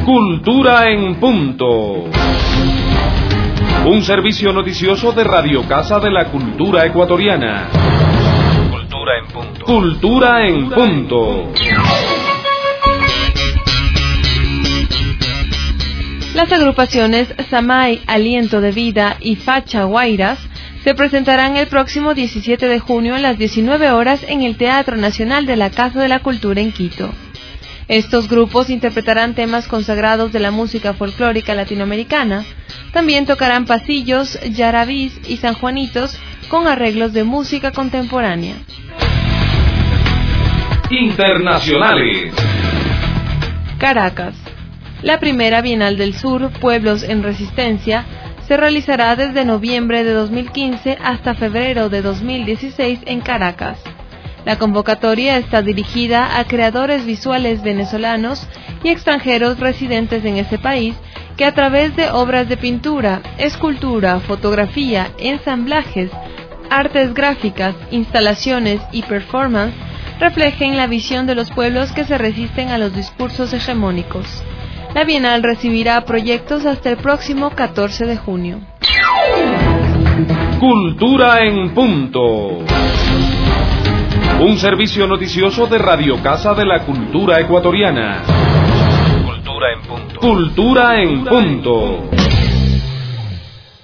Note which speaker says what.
Speaker 1: Cultura en Punto. Un servicio noticioso de Radio Casa de la Cultura Ecuatoriana.
Speaker 2: Cultura en Punto.
Speaker 1: Cultura en Punto.
Speaker 3: Las agrupaciones Samay, Aliento de Vida y Facha Guairas se presentarán el próximo 17 de junio a las 19 horas en el Teatro Nacional de la Casa de la Cultura en Quito. Estos grupos interpretarán temas consagrados de la música folclórica latinoamericana. También tocarán pasillos, yarabís y sanjuanitos con arreglos de música contemporánea.
Speaker 1: Internacionales.
Speaker 3: Caracas. La primera Bienal del Sur, Pueblos en Resistencia, se realizará desde noviembre de 2015 hasta febrero de 2016 en Caracas. La convocatoria está dirigida a creadores visuales venezolanos y extranjeros residentes en ese país que a través de obras de pintura, escultura, fotografía, ensamblajes, artes gráficas, instalaciones y performance reflejen la visión de los pueblos que se resisten a los discursos hegemónicos. La Bienal recibirá proyectos hasta el próximo 14 de junio.
Speaker 1: Cultura en Punto. Un servicio noticioso de Radio Casa de la Cultura Ecuatoriana.
Speaker 2: Cultura en Punto.
Speaker 1: Cultura en Punto.